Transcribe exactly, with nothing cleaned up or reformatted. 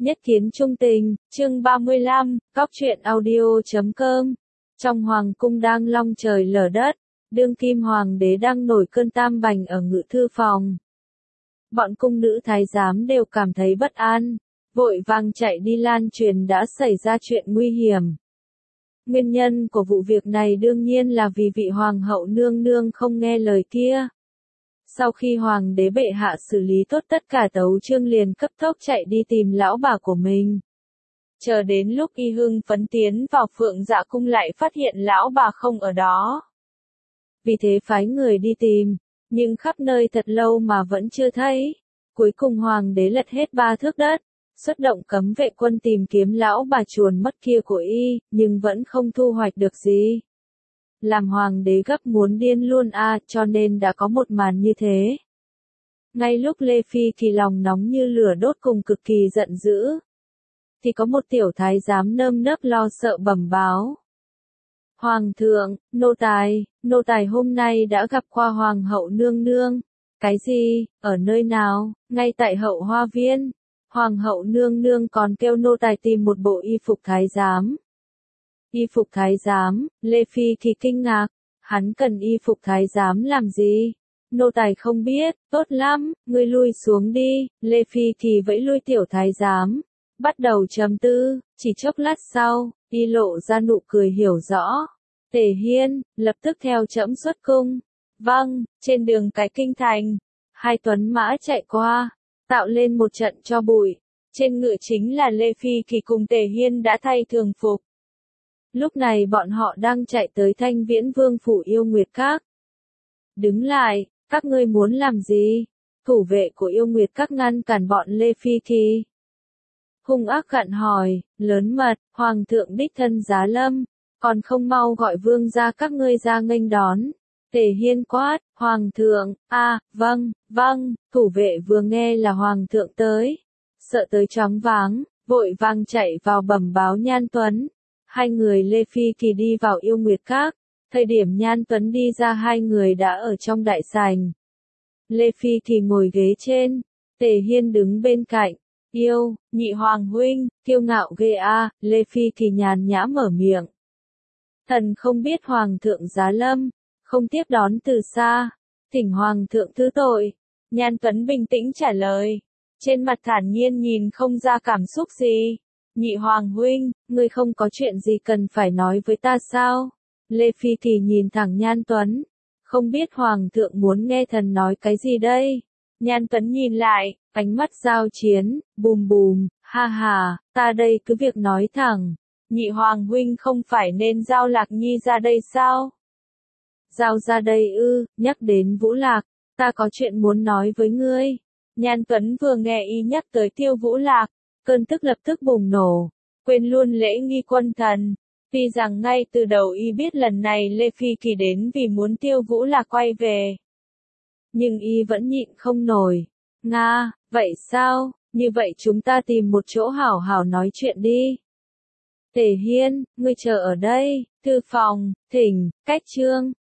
Nhất kiến trung tình, chương ba mươi lăm, góc truyện audio chấm com. Trong hoàng cung đang long trời lở đất, đương kim hoàng đế đang nổi cơn tam bành ở ngự thư phòng. Bọn cung nữ thái giám đều cảm thấy bất an, vội vàng chạy đi lan truyền đã xảy ra chuyện nguy hiểm. Nguyên nhân của vụ việc này đương nhiên là vì vị hoàng hậu nương nương không nghe lời kia. Sau khi hoàng đế bệ hạ xử lý tốt tất cả, Tấu Chương liền cấp tốc chạy đi tìm lão bà của mình. Chờ đến lúc y hưng phấn tiến vào Phượng Dạ cung lại phát hiện lão bà không ở đó. Vì thế phái người đi tìm, nhưng khắp nơi thật lâu mà vẫn chưa thấy. Cuối cùng hoàng đế lật hết ba thước đất, xuất động cấm vệ quân tìm kiếm lão bà chuồn mất kia của y, nhưng vẫn không thu hoạch được gì. Làm hoàng đế gấp muốn điên luôn a, à, cho nên đã có một màn như thế. Ngay lúc Lê Phi thì lòng nóng như lửa đốt cùng cực kỳ giận dữ, thì có một tiểu thái giám nơm nớp lo sợ bẩm báo. Hoàng thượng, nô tài, nô tài hôm nay đã gặp qua hoàng hậu nương nương. Cái gì, ở nơi nào? Ngay tại hậu hoa viên. Hoàng hậu nương nương còn kêu nô tài tìm một bộ y phục thái giám. Y phục thái giám, Lê Phi thì kinh ngạc, hắn cần y phục thái giám làm gì? Nô tài không biết, tốt lắm, ngươi lui xuống đi. Lê Phi thì vẫy lui tiểu thái giám, bắt đầu trầm tư, chỉ chốc lát sau, y lộ ra nụ cười hiểu rõ. Tề Hiên, lập tức theo trẫm xuất cung. Vâng, trên đường cái kinh thành, hai tuấn mã chạy qua, tạo lên một trận cho bụi. Trên ngựa chính là Lê Phi Kỳ cùng Tề Hiên đã thay thường phục. Lúc này bọn họ đang chạy tới Thanh Viễn Vương phủ Yêu Nguyệt Các. Đứng lại, các ngươi muốn làm gì? Thủ vệ của Yêu Nguyệt Các ngăn cản bọn Lê Phi Kỳ. Hung ác gặn hỏi, lớn mật, hoàng thượng đích thân giá lâm, còn không mau gọi vương gia các ngươi ra nghênh đón. Tề Hiên quát, hoàng thượng, a, à, vâng, vâng, thủ vệ vừa nghe là hoàng thượng tới, sợ tới choáng váng, vội vàng chạy vào bẩm báo Nhan Tuấn. Hai người Lê Phi Kỳ đi vào Yêu Nguyệt Các, thời điểm Nhan Tuấn đi ra hai người đã ở trong đại sảnh. Lê Phi Kỳ ngồi ghế trên, Tề Hiên đứng bên cạnh. Yêu, nhị hoàng huynh, kiêu ngạo ghê a, à, Lê Phi Kỳ nhàn nhã mở miệng. Thần không biết hoàng thượng giá lâm, không tiếp đón từ xa, thỉnh hoàng thượng thứ tội. Nhan Tuấn bình tĩnh trả lời, trên mặt thản nhiên nhìn không ra cảm xúc gì. Nhị hoàng huynh, ngươi không có chuyện gì cần phải nói với ta sao? Lê Phi Kỳ nhìn thẳng Nhan Tuấn, không biết hoàng thượng muốn nghe thần nói cái gì đây? Nhan Tuấn nhìn lại, ánh mắt giao chiến, bùm bùm, ha ha, ta đây cứ việc nói thẳng. Nhị hoàng huynh không phải nên giao Lạc Nhi ra đây sao? Giao ra đây ư? Nhắc đến Vũ Lạc, ta có chuyện muốn nói với ngươi. Nhan Tuấn vừa nghe y nhắc tới Tiêu Vũ Lạc, cơn tức lập tức bùng nổ, quên luôn lễ nghi quân thần. Tuy rằng ngay từ đầu y biết lần này Lê Phi Kỳ đến vì muốn Tiêu Vũ Lạc quay về, nhưng y vẫn nhịn không nổi. Nga, vậy sao? Như vậy chúng ta tìm một chỗ hảo hảo nói chuyện đi. Tề Hiên, ngươi chờ ở đây. Thư phòng, thỉnh, cách chương.